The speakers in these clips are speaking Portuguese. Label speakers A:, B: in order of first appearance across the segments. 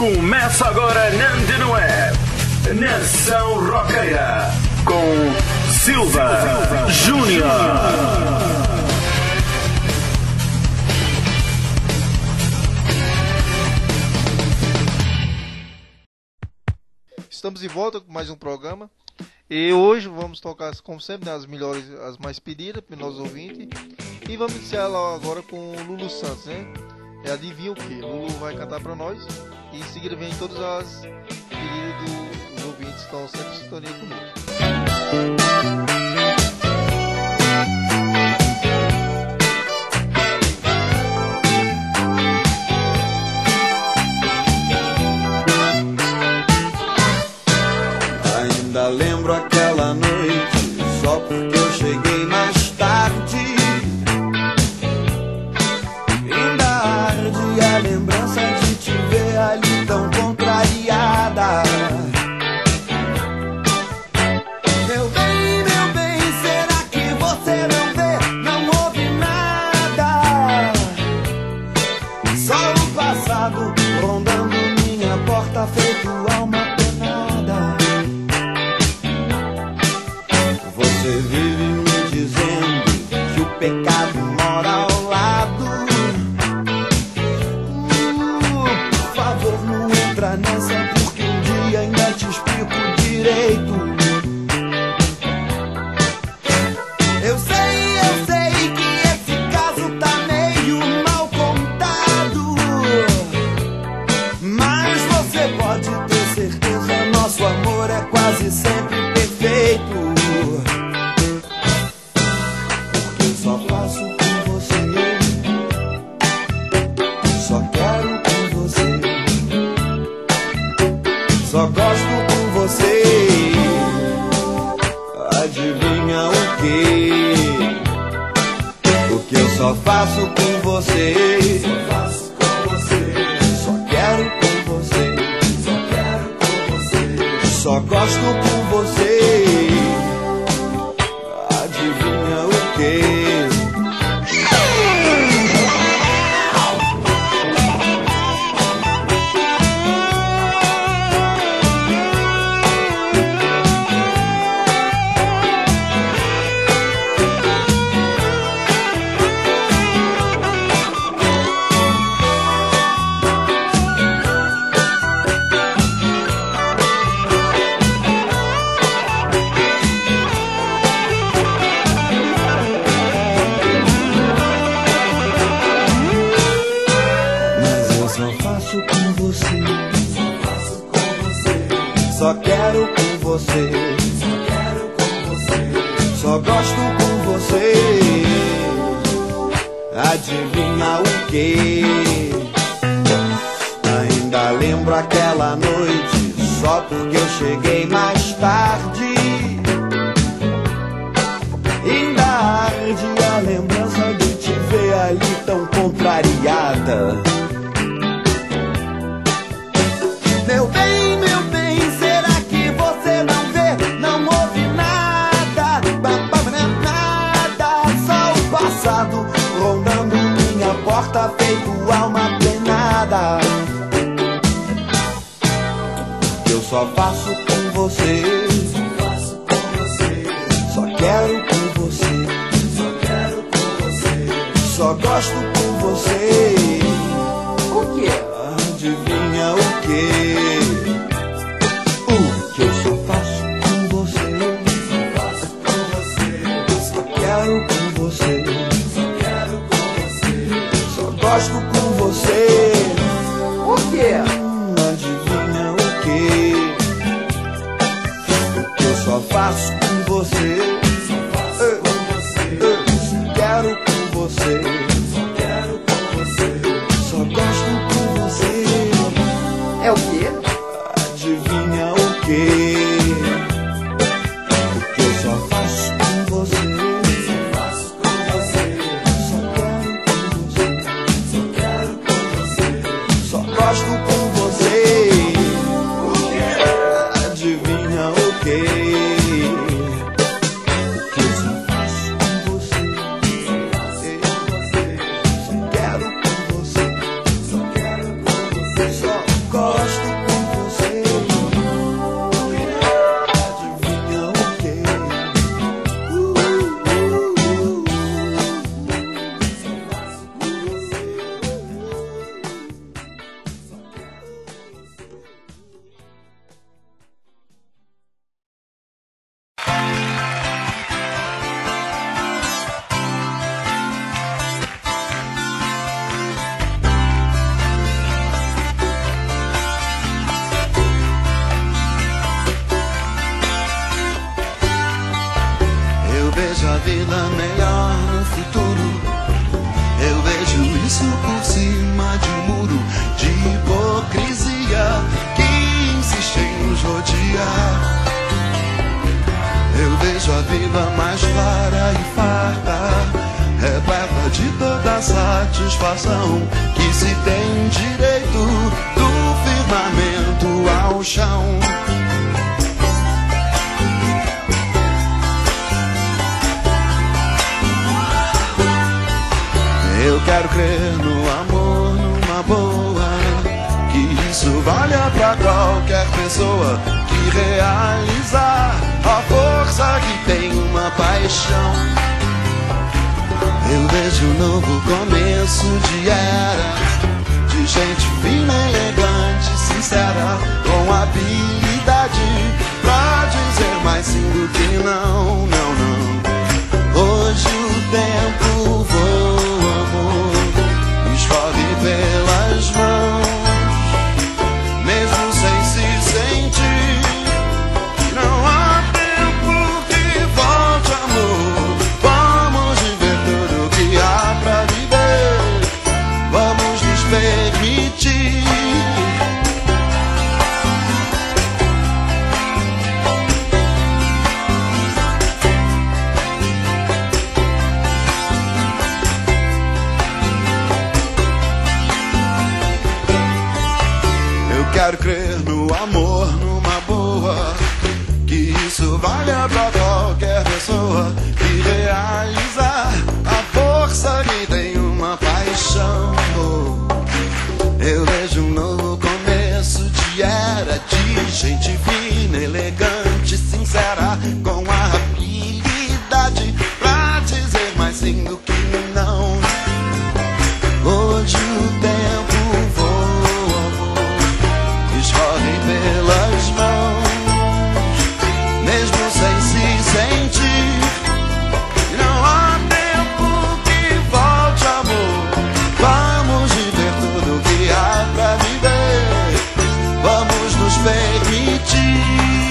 A: Começa agora na Antena Web, Nação Roqueira, com Silva Júnior.
B: Estamos de volta com mais um programa e hoje vamos tocar, como sempre, as melhores, as mais pedidas pelos nossos ouvintes. E vamos iniciar agora com o Lulu Santos, né? Adivinha o que? Lulu vai cantar para nós e em seguida vem todas as pedidas dos ouvintes que estão sempre em sintonia conosco.
C: Ainda lembro aquela noite, só porque eu cheguei mais tarde. Ainda arde a lembrança de te ver ali tão contrariada. Meu bem, será que você não vê? Não ouve nada. Só o passado rondando minha porta, feito alma penada. Você vive me dizendo que o pecado mora ao lado. Por favor, não entra nessa, porque um dia ainda te explico direito. Eu sei que esse caso tá meio mal contado, mas você pode ter certeza, nosso amor é quase sempre perfeito. Só faço com você, só quero com você, só gosto com você. Adivinha o que? O que eu só faço com você, só faço com você, só quero com você, só quero com você, só gosto com você. Adivinha o que? Só quero com você, só quero com você, só gosto com você. Adivinha o que? Ainda lembro aquela noite, só porque eu cheguei mais tarde. Ainda arde a lembrança de te ver ali tão contrariada. Meu bem, será que você não vê? Não ouve nada, nada. Só o passado rondando minha porta, feito alma penada. Eu só faço com você, só faço com você, só quero com você, só quero com você, só gosto com você. O que é? Adivinha o que? O que eu só faço com você, só faço com você, só quero com você, só quero com você, só gosto com você. O que? Adivinha o que? O que eu só faço com você, só faço com você, só quero com você, só quero com você, só gosto com você.
D: É o quê?
C: gosto com você. Adivinha o quê? Só faço com você. Eu vejo a vida melhor no futuro. Eu vejo isso por cima de um muro de hipocrisia que insiste em nos rodear. Eu vejo a vida mais clara e farta, repleta de toda satisfação que se tem direito do firmamento ao chão. Eu quero crer no amor, numa boa, que isso valha pra qualquer pessoa que realizar a força que tem uma paixão. Eu vejo um novo começo de era, de gente fina, elegante, sincera, com habilidade pra dizer mais sim do que não, não, não. Hoje o tempo voa, amor, escorre pelas mãos, mesmo sem se sentir. Não há tempo que volte, amor. Vamos viver tudo que há pra viver. Vamos nos permitir. Quero crer no amor, numa boa, que isso valha pra qualquer pessoa que realizar a força que tem uma paixão. Eu vejo um novo começo de era, de gente fina, elegante, sincera, com a habilidade pra dizer mais sim do que não. Hoje o tempo escorre pelas mãos, mesmo sem se sentir. Não há tempo que volte, amor. Vamos viver tudo que há pra viver. Vamos nos permitir.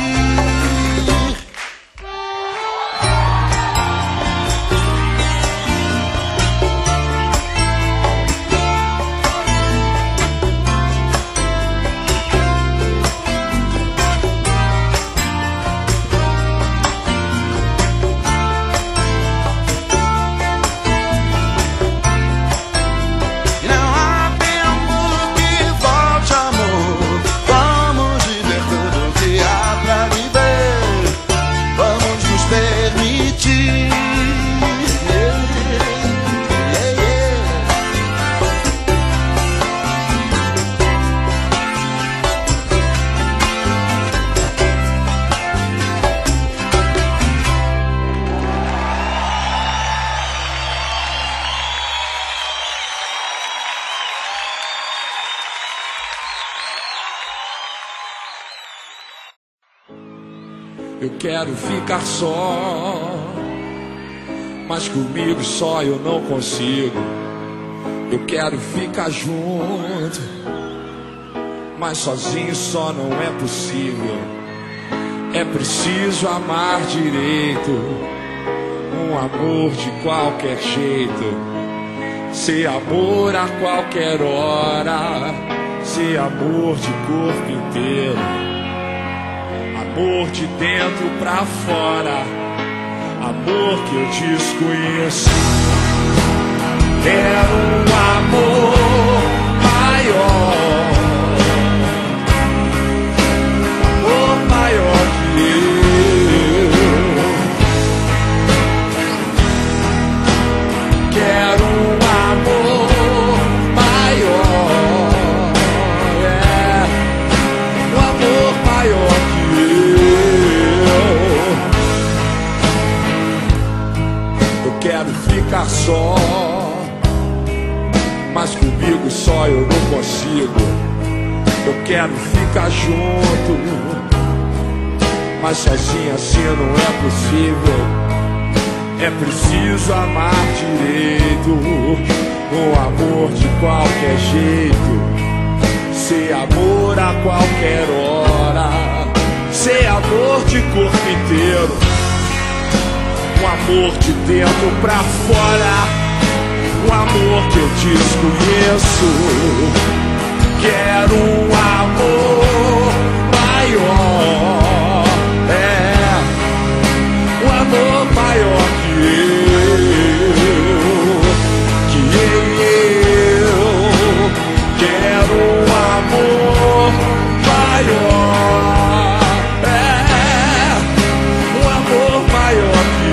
D: Eu quero ficar só, mas comigo só eu não consigo. Eu quero ficar junto, mas sozinho só não é possível. É preciso amar direito, um amor de qualquer jeito. Ser amor a qualquer hora, ser amor de corpo inteiro. Amor de dentro pra fora, amor que eu desconheço. Quero um amor maior, amor maior que eu. Quero um amor maior, Eu quero ficar junto, mas sozinho assim não é possível. É preciso amar direito, um amor de qualquer jeito, ser amor a qualquer hora, ser amor de corpo inteiro, um amor de dentro pra fora, um amor que eu desconheço. Quero um amor maior, um amor maior que eu quero um amor maior, um amor maior que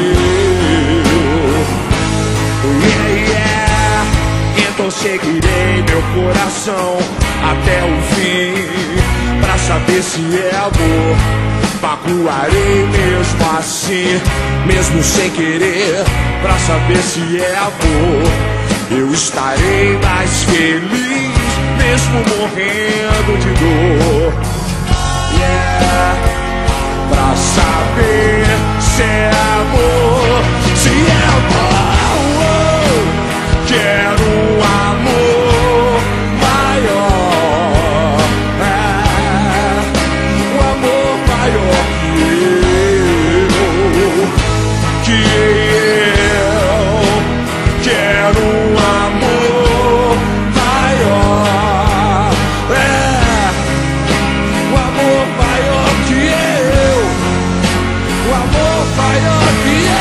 D: eu. Então seguirei meu coração até o fim, pra saber se é amor. Magoarei mesmo assim, mesmo sem querer, pra saber se é amor. Eu estarei mais feliz, mesmo morrendo de dor. Pra saber se é amor, se é amor. Quero um amor maior, um amor maior que eu quero um amor maior, um amor maior que eu, um amor maior que eu.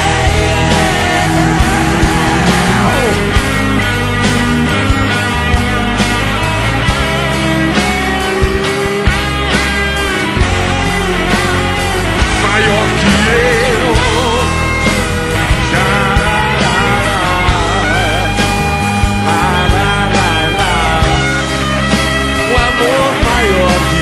D: Maior que eu. Um amor maior que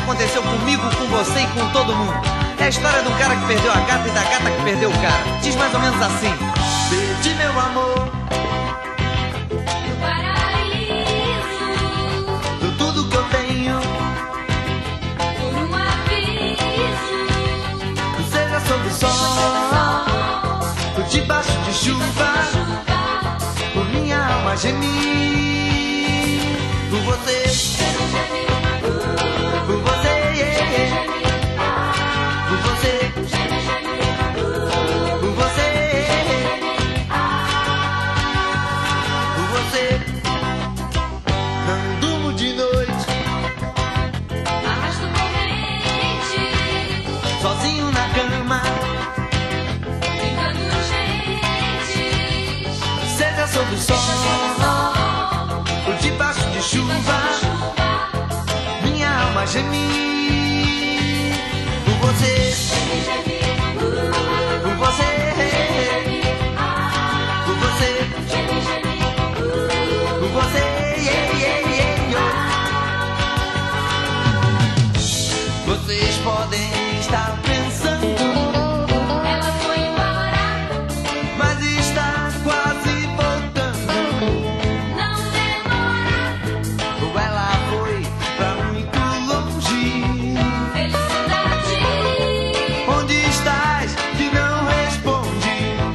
E: aconteceu comigo, com você e com todo mundo. É a história do cara que perdeu a gata e da gata que perdeu o cara. Diz mais ou menos assim: perdi meu amor
F: No paraíso,
E: do tudo que eu tenho,
F: por um aviso,
E: seja sob o sol, ou debaixo de chuva, por minha alma gemir, por você, por você, por você, por você, por você. Não durmo de noite,
F: arrasto corrente,
E: sozinho na cama,
F: brincando gentes,
E: seja sob o sol, ou debaixo de chuva, minha alma gemir, por você, por você, por você, por você, Vocês podem estar pensando,
F: ela foi embora,
E: mas está quase voltando.
F: não demora,
E: Ou ela foi pra muito longe.
F: felicidade,
E: Onde estás que não responde?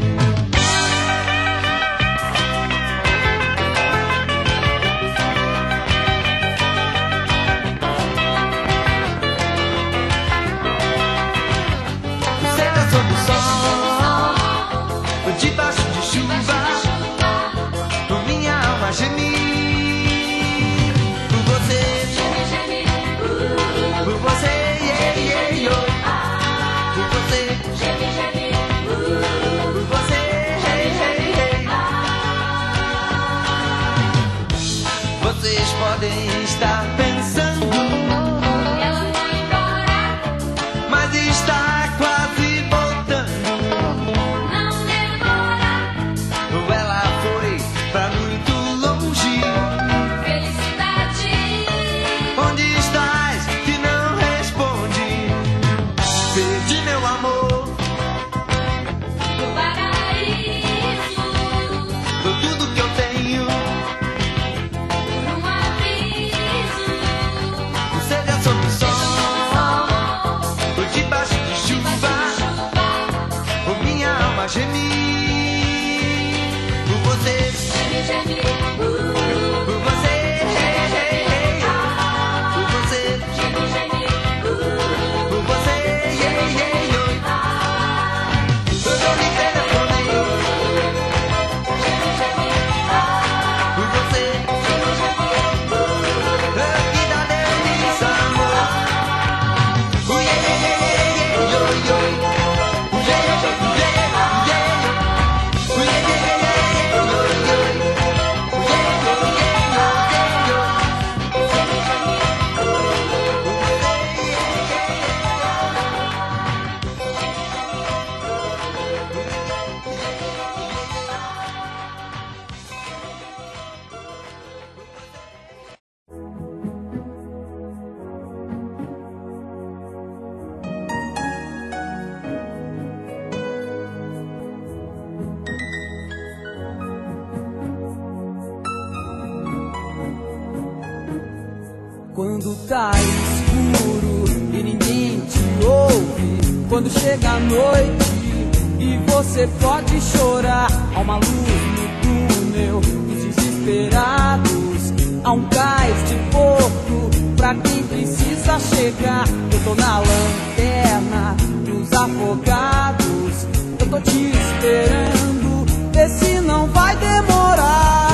E: Seja sob o sol, ou debaixo de chuva, por minha alma gemir, por você, por você, por você, por você. Vocês podem estar pensando,
F: ela foi embora,
E: mas está quase voltando.
F: não demora,
E: Ou ela foi pra muito longe.
F: felicidade,
E: Onde estás que não responde? Perdi meu amor,
F: no paraíso,
E: por tudo que eu tenho,
F: por um aviso,
E: seja sob o sol, ou debaixo de chuva, por minha alma gemir, por você, por você, por você, por você, eu não me telefonei, por você, que dá delícia, amor.
G: Quando tá escuro e ninguém te ouve, quando chega a noite e você pode chorar, há uma luz no túnel dos desesperados, há um cais de porto pra quem precisa chegar. Eu tô na lanterna dos afogados, eu tô te esperando, vê se não vai demorar.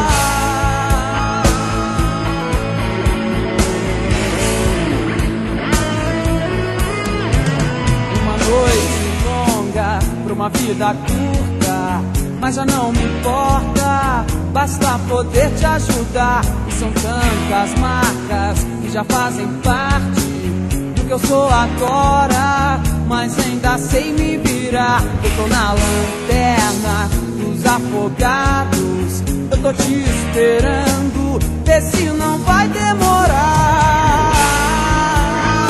G: Noite longa pra uma vida curta, mas já não me importa, basta poder te ajudar. E são tantas marcas que já fazem parte do que eu sou agora, mas ainda sei me virar. Eu tô na lanterna dos afogados, eu tô te esperando, vê se não vai demorar.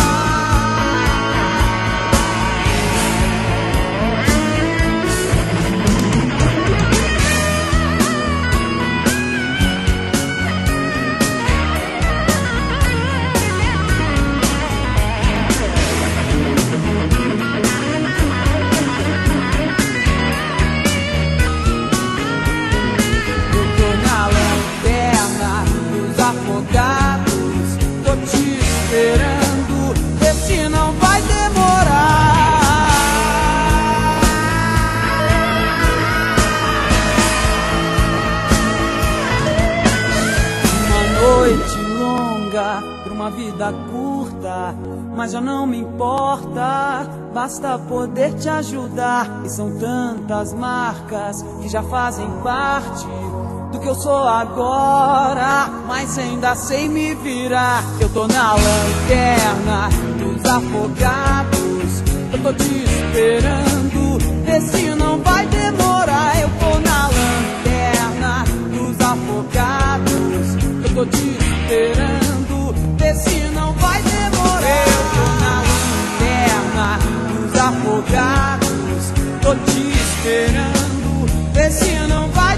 G: vida curta, mas já não me importa, basta poder te ajudar. E são tantas marcas que já fazem parte do que eu sou agora, mas ainda sei me virar. Eu tô na lanterna dos afogados, eu tô te esperando, vê se não vai demorar. Eu tô na lanterna dos afogados, eu tô te esperando, vê se não vai demorar. Eu tô na lanterna dos afogados, tô te esperando, vê se não vai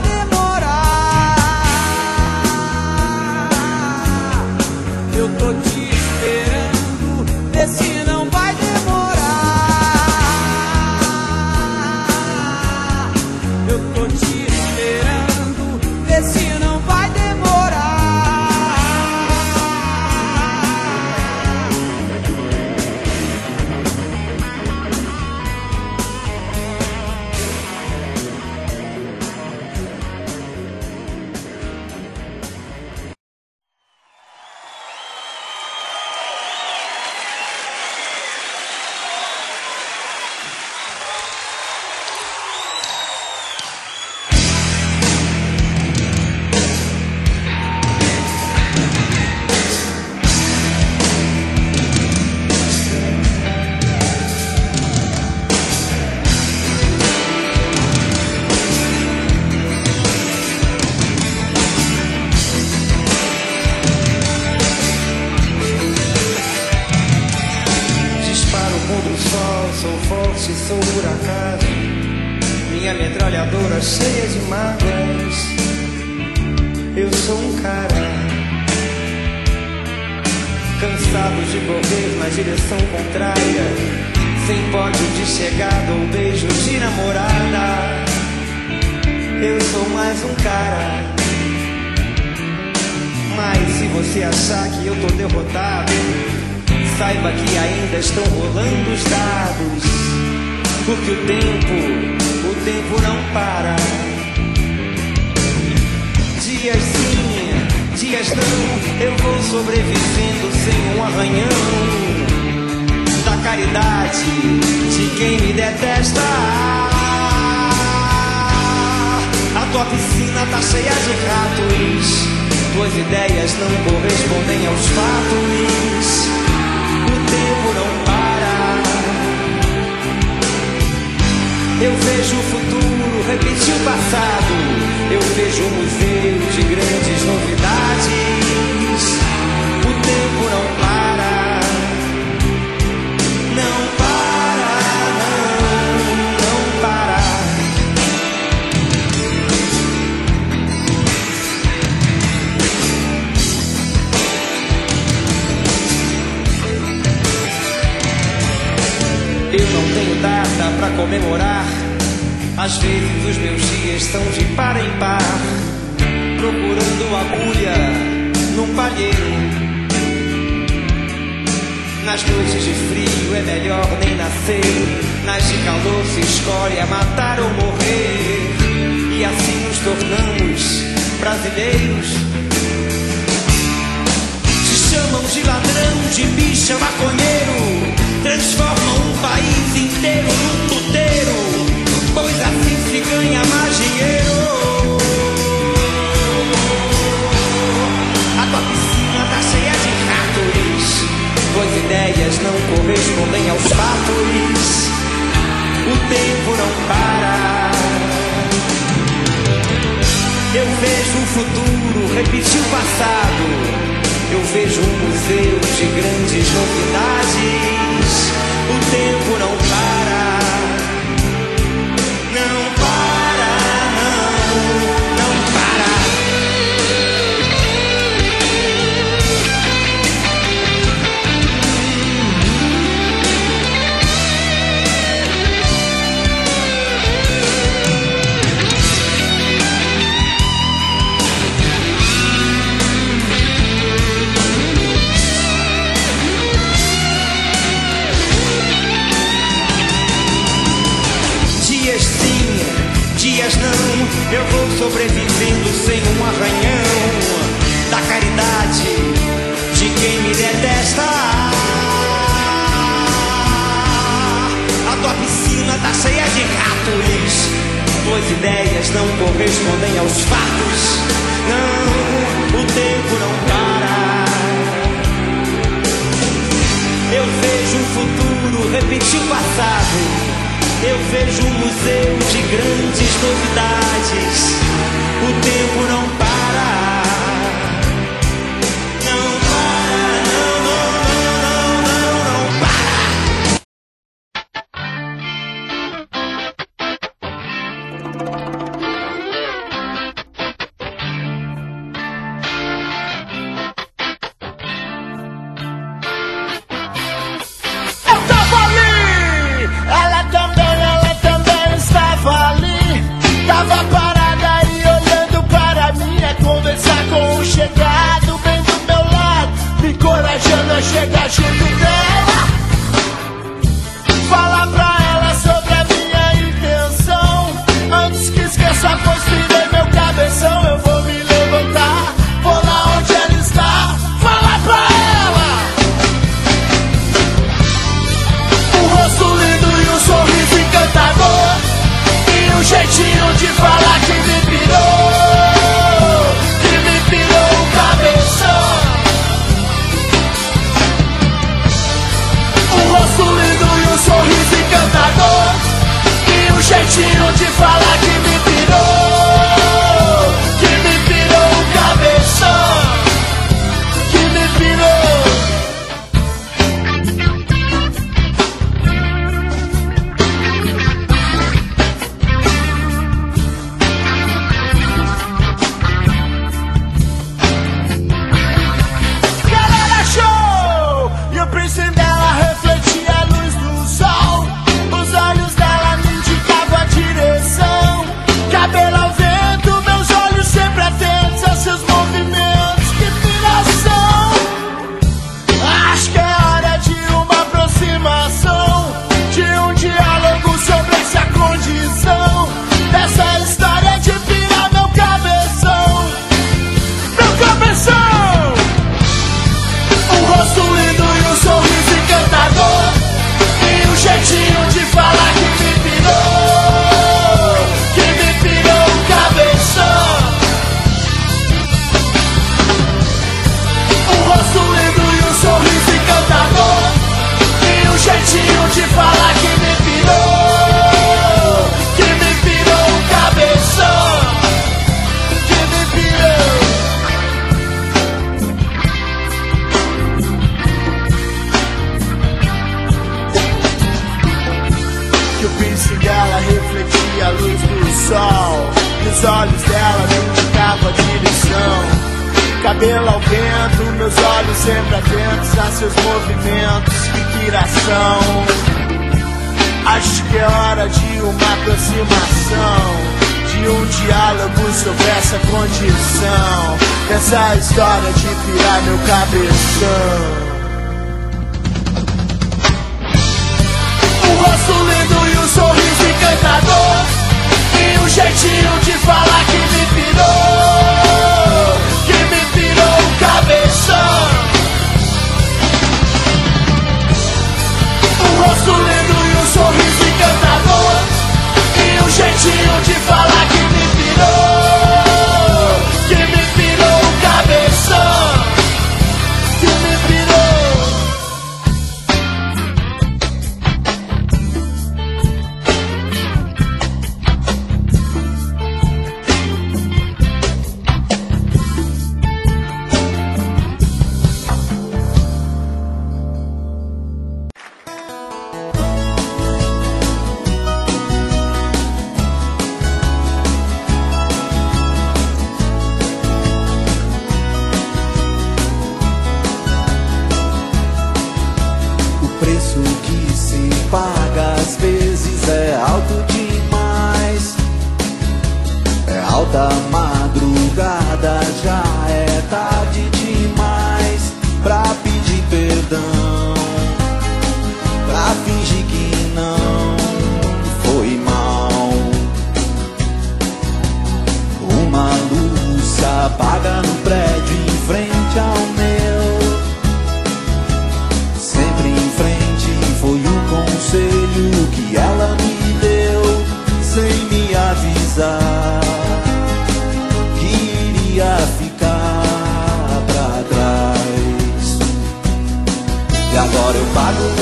G: demorar. Eu tô te esperando, vê se não vai demorar. Eu tô te esperando, vê se não vai demorar.
H: Disparo contra o sol, sou forte, sou por acaso. Minha metralhadora cheia de mágoas. Eu sou um cara cansado de correr na direção contrária, sem pódio de chegada ou beijo de namorada. Eu sou mais um cara. Mas se você achar que eu tô derrotado, saiba que ainda estão rolando os dados, porque o tempo não para. Dias sim, dias não, eu vou sobrevivendo sem um arranhão da caridade de quem me detesta. A tua piscina tá cheia de ratos, tuas ideias não correspondem aos fatos. O tempo não para. Eu vejo o futuro repetir o passado. Eu vejo um museu de grandes novidades. O tempo não para. Não para, não para. Eu não tenho data pra comemorar. Às vezes os meus dias são de par em par, procurando agulha num palheiro. Nas noites de frio é melhor nem nascer, nas de calor se escolhe a matar ou morrer. E assim nos tornamos brasileiros. Te chamam de ladrão, de bicha, maconheiro, transformam um país inteiro num puteiro, pois assim se ganha mais dinheiro. A tua piscina tá cheia de ratos, tuas ideias não correspondem aos fatos. O tempo não para. Eu vejo o futuro repetir o passado. Eu vejo um museu de grandes novidades. O tempo não para. Não para, não para. ratos. Tuas ideias não correspondem aos fatos. Não, o tempo não para. Eu vejo o futuro repetir o passado. Eu vejo um museu de grandes novidades. O tempo não para. Não para, não, não, não, não, não para.
C: Eu tava ali, ela também estava ali. Tava parada e olhando para mim, a conversar com o chegado bem do meu lado, me encorajando a chegar junto dela. Falar pra ela sobre a minha intenção, antes que esqueça, pois virei meu cabeção. Eu vou me levantar, vou lá onde ela está, falar pra ela. Um rosto lindo e um sorriso encantador, e um jeitinho de falar que me pirou o cabeção. Um rosto lindo e um sorriso encantador, e um jeitinho de falar que me pirou o cabeção. Que me pirou. Galera, show! E o piercing dela refletia a luz do sol. Os olhos dela me indicavam a direção. Cabelo ao vento, meus olhos sempre atentos a seus movimentos. Que piração! Acho que é hora de uma aproximação, de um diálogo sobre essa condição, dessa história de pirar meu cabeção. Meu cabeção! Um rosto lindo e um sorriso encantador, e um jeitinho de falar que me pirou o cabeção. Um rosto lindo e um sorriso encantador, e um jeitinho de falar que me pirou o cabeção. Que me pirou. Que o piercing dela refletia a luz do sol, e os olhos dela me indicavam a direção. Cabelo ao vento, meus olhos sempre atentos a seus movimentos. Que piração! Acho que é hora de uma aproximação, de um diálogo sobre essa condição, dessa história de pirar meu cabeção. Um rosto lindo e um sorriso encantador, e um jeitinho de falar que me pirou o cabeção. Um rosto lindo e um sorriso encantador, e um jeitinho de falar que me pirou o cabeção. Que me pirou.
I: paga às vezes é alto demais. É alta madrugada, já é tarde demais pra pedir perdão, pra fingir que não foi mal. Uma luz apaga no prédio em frente ao meu. Sempre em frente foi o conselho que ela me deu.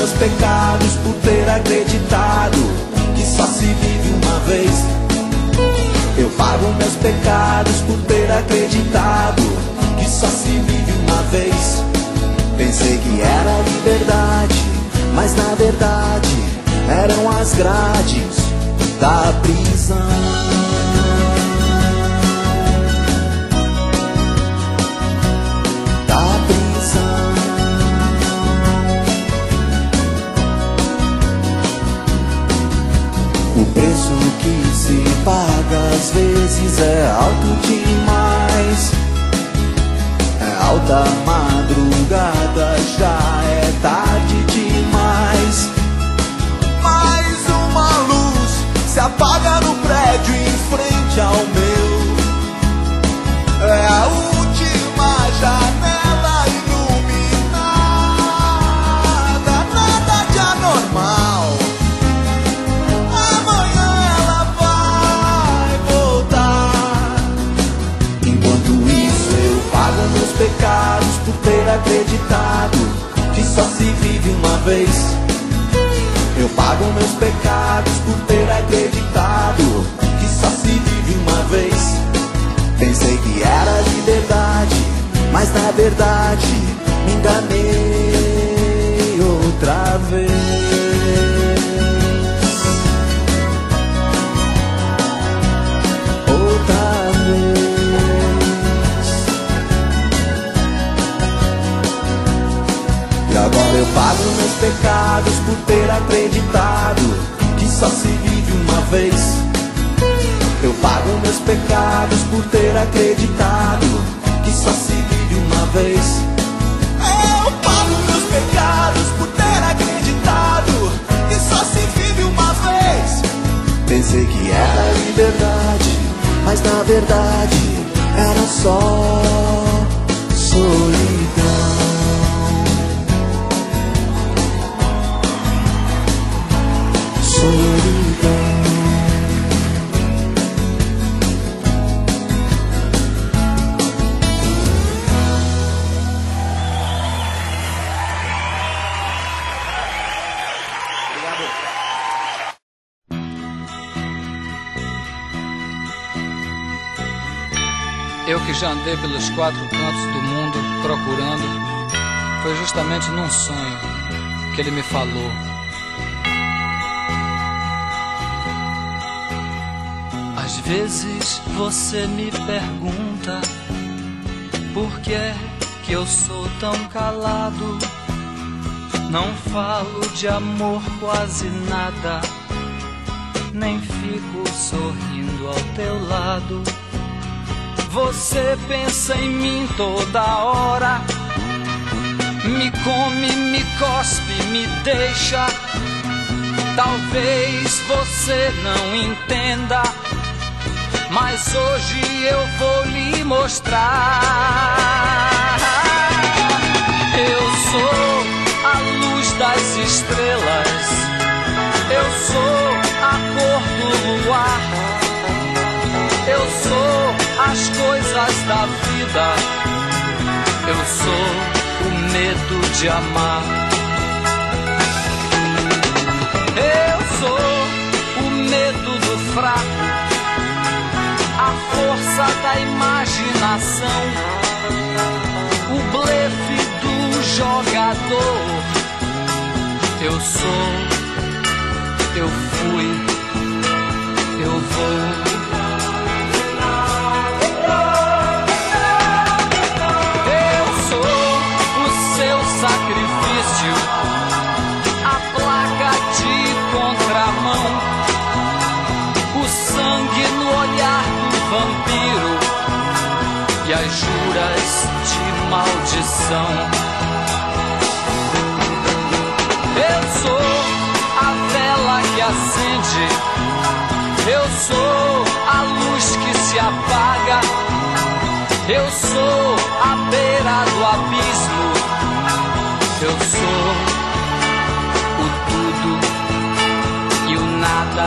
C: meus pecados por ter acreditado que só se vive uma vez. Eu pago meus pecados por ter acreditado que só se vive uma vez. Pensei que era liberdade, mas na verdade eram as grades da prisão. O preço que se paga às vezes é alto demais. É alta madrugada, já é tarde demais. Mais uma luz se apaga no prédio em frente ao meu. É a última janela iluminada, nada de anormal. Meus pecados por ter acreditado que só se vive uma vez. Eu pago meus pecados por ter acreditado que só se vive uma vez. Pensei que era liberdade, mas na verdade me enganei outra vez. E agora eu pago meus pecados por ter acreditado que só se vive uma vez. Eu pago meus pecados por ter acreditado que só se vive uma vez. Eu pago meus pecados por ter acreditado que só se vive uma vez. Pensei que era liberdade, mas na verdade era só solidão.
J: Eu que já andei pelos 4 cantos do mundo procurando, foi justamente num sonho que ele me falou. Às vezes você me pergunta por que é que eu sou tão calado. Não falo de amor quase nada, nem fico sorrindo ao teu lado. Você pensa em mim toda hora, me come, me cospe, me deixa. Talvez você não entenda, mas hoje eu vou lhe mostrar. Eu sou a luz das estrelas, eu sou a cor do luar, eu sou as coisas da vida, eu sou o medo de amar. Eu sou o medo do fraco, a força da imaginação, o blefe do jogador. Eu sou, eu fui, eu vou. Eu sou o seu sacrifício, a placa de contramão, o sangue no olhar do vampiro e as juras de maldição. Eu sou a vela que acende, eu sou a luz que se apaga, eu sou a beira do abismo, eu sou o tudo e o nada.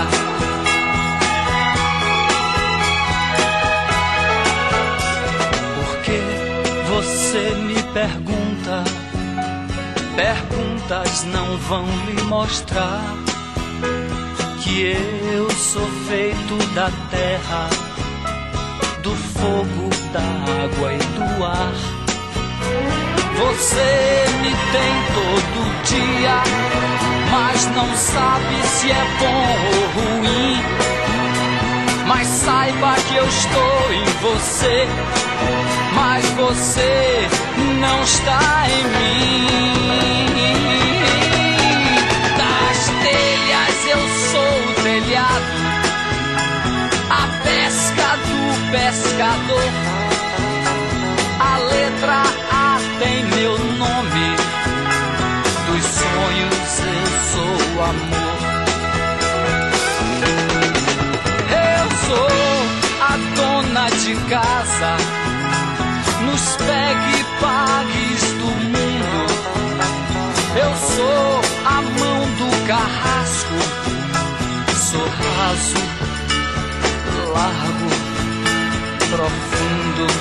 J: Por que você me pergunta
K: Perguntas não vão lhe mostrar que eu sou feito da terra, do fogo, da água e do ar. Você me tem todo dia, mas não sabe se é bom ou ruim. Mas saiba que eu estou em você, mas você não está em mim. Das telhas eu sou o telhado, a pesca do pescador. A letra A tem meu nome, dos sonhos eu sou o amor. Eu sou a dona de casa, nos pegue e pagues do mundo. Eu sou a mão do carrasco, sou raso, largo, profundo.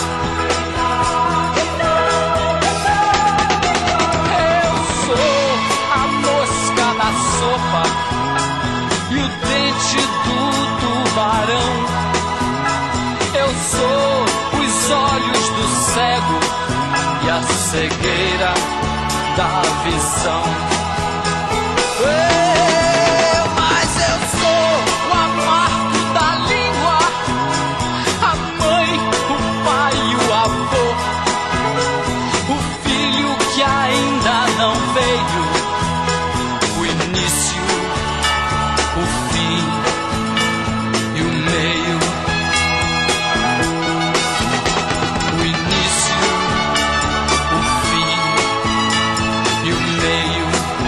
K: Eu sou a mosca na sopa e o dente do tubarão. Eu sou os olhos do cego e a cegueira da visão. Mas eu sou o amargo da língua, a mãe, o pai e o avô, o filho que ainda não veio, o início, o fim e o meio. O início, o fim e o meio.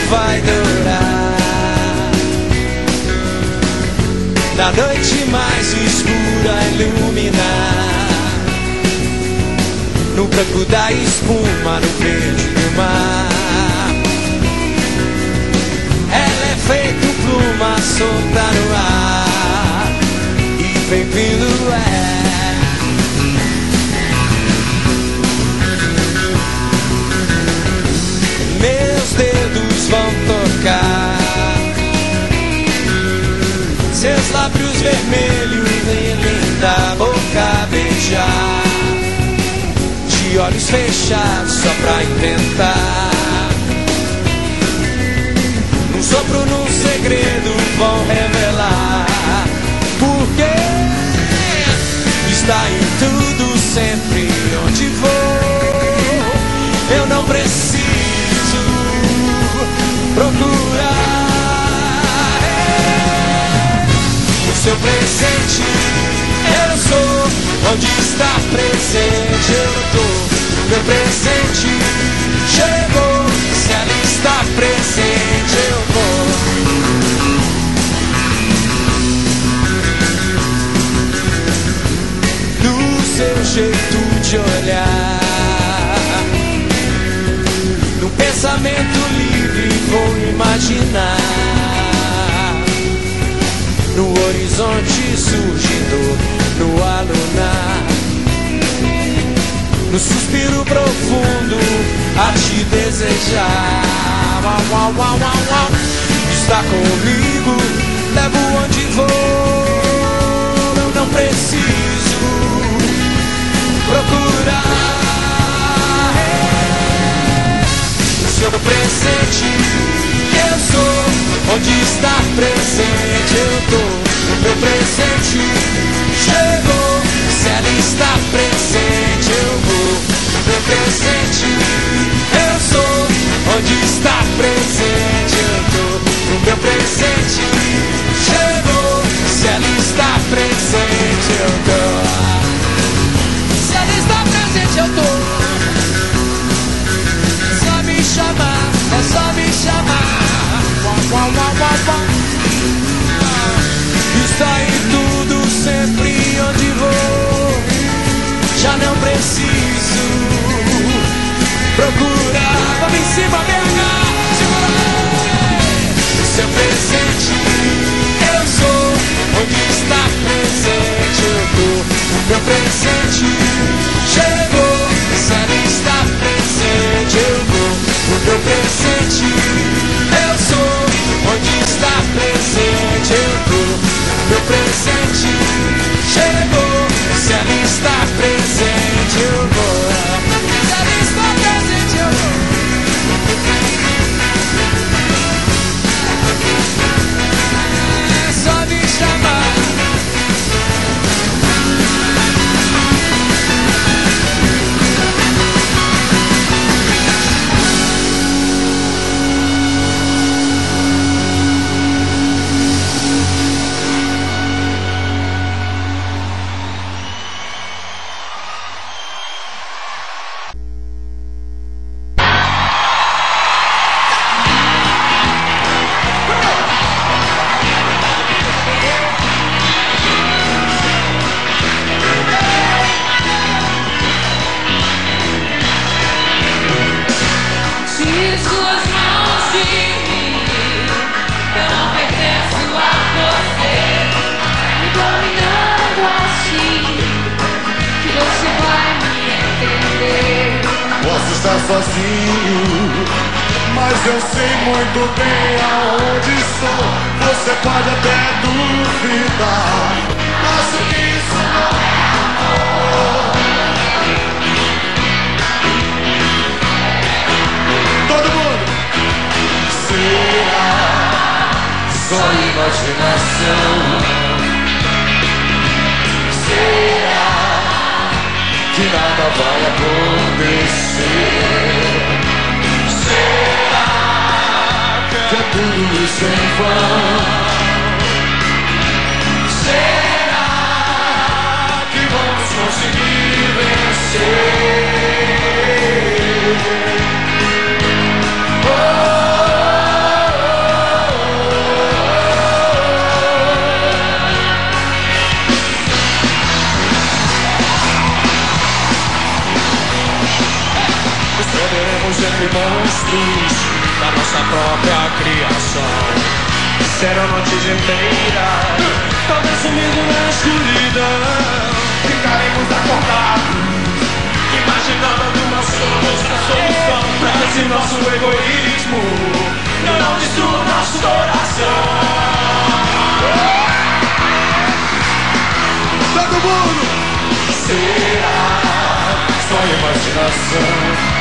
H: vai durar. Na noite mais escura iluminar, no branco da espuma, no verde do mar. Ela é feita pluma solta no ar, e vem vindo meus dedos vão tocar seus lábios vermelhos em linda boca beijar, de olhos fechados só pra inventar. Num sopro, num segredo vão revelar, porque está em tudo sempre onde vou. Eu não preciso procurar. O seu presente eu sou, onde está presente eu tô. Meu presente chegou, se ela está presente eu vou. No seu jeito de olhar, no pensamento livre vou imaginar, no horizonte surgindo, no alunar, no suspiro profundo a te desejar. Uau, uau, uau, uau, uau. Está comigo, levo onde vou. Eu não preciso procurar. O seu presente eu sou, onde está presente eu tô. O meu presente chegou, se ela está presente eu vou. O meu presente eu sou, onde está presente eu tô. O meu presente chegou, se ela está presente eu tô. Se ela está presente eu tô. Só me chamar, é só me chamar. Uau, uau, uau, uau, uau. Está em tudo, sempre onde vou. Já não preciso procurar. Vamos em cima, BH. O seu presente eu sou, onde está presente eu tô. O meu presente chegou, se ela está presente eu vou. O meu presente eu sou, onde está presente eu tô. Meu presente chegou, se ela está presente eu vou. Se ela está presente eu vou. É só me chamar.
D: Sozinho, mas eu sei muito bem aonde sou. Você pode até duvidar, mas isso não é amor. Todo mundo! Será só imaginação? Será que nada vai acontecer? Será que é tudo isso em vão? Será que vamos conseguir vencer? Oh, nossa própria criação. Serão noites inteiras, talvez sumindo na escuridão. Ficaremos acordados, imaginando uma solução pra esse nosso egoísmo não destrua nosso coração. Todo mundo! Será só imaginação?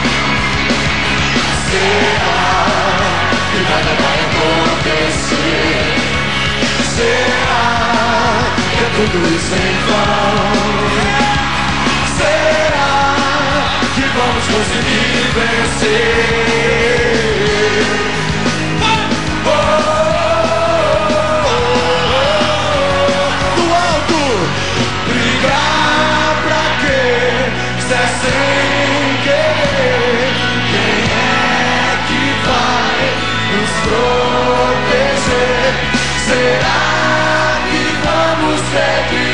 D: Será que nada vai acontecer? Será que é tudo isso em vão? Será que vamos conseguir vencer? Do alto, brigar pra quê? Se é sem querer, quem é que vai nos proteger? Será que vamos seguir?